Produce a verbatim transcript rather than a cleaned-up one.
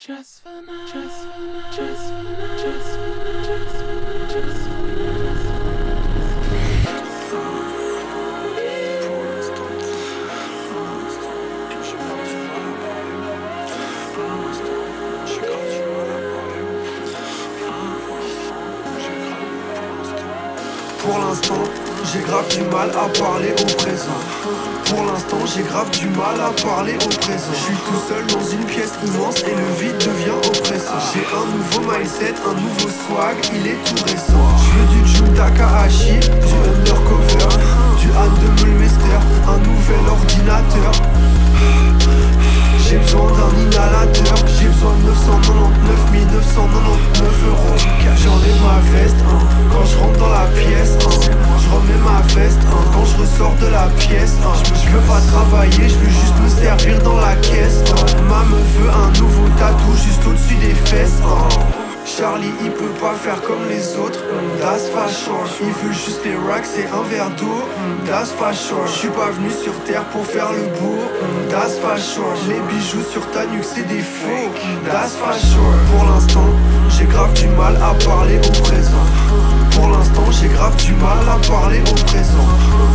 Just for now, just for now, just for now, just for now, just for now, just for Pour l'instant, j'ai grave du mal à parler au présent. Pour l'instant, j'ai grave du mal à parler au présent. Je suis tout seul dans une pièce immense et le vide devient oppressant. J'ai un nouveau mindset, un nouveau swag, il est tout récent. Je veux du Jun Takahashi, du undercover, du Han de Mulmester, un nouvel ordinateur. J'ai besoin d'un inhalateur, j'ai besoin de neuf cent quatre-vingt-dix-neuf mille neuf cent quatre-vingt-dix-neuf euros. J'enlève ma veste, hein, quand je rentre dans la pièce, hein, je remets ma veste, hein, quand je ressors de la pièce, hein, je veux pas travailler, je veux juste me servir dans la caisse, hein. Ma me veut un nouveau tatou juste au-dessus des fesses, hein. Charlie il peut pas faire comme les autres, mm, das fashion. Il veut juste les racks et un verre d'eau, mm, das fashion. J'suis pas venu sur terre pour faire le beau, mm, das fashion. Les bijoux sur ta nuque c'est des faux, mm, das fashion. Pour l'instant j'ai grave du mal à parler au présent. Pour l'instant j'ai grave du mal à parler au présent.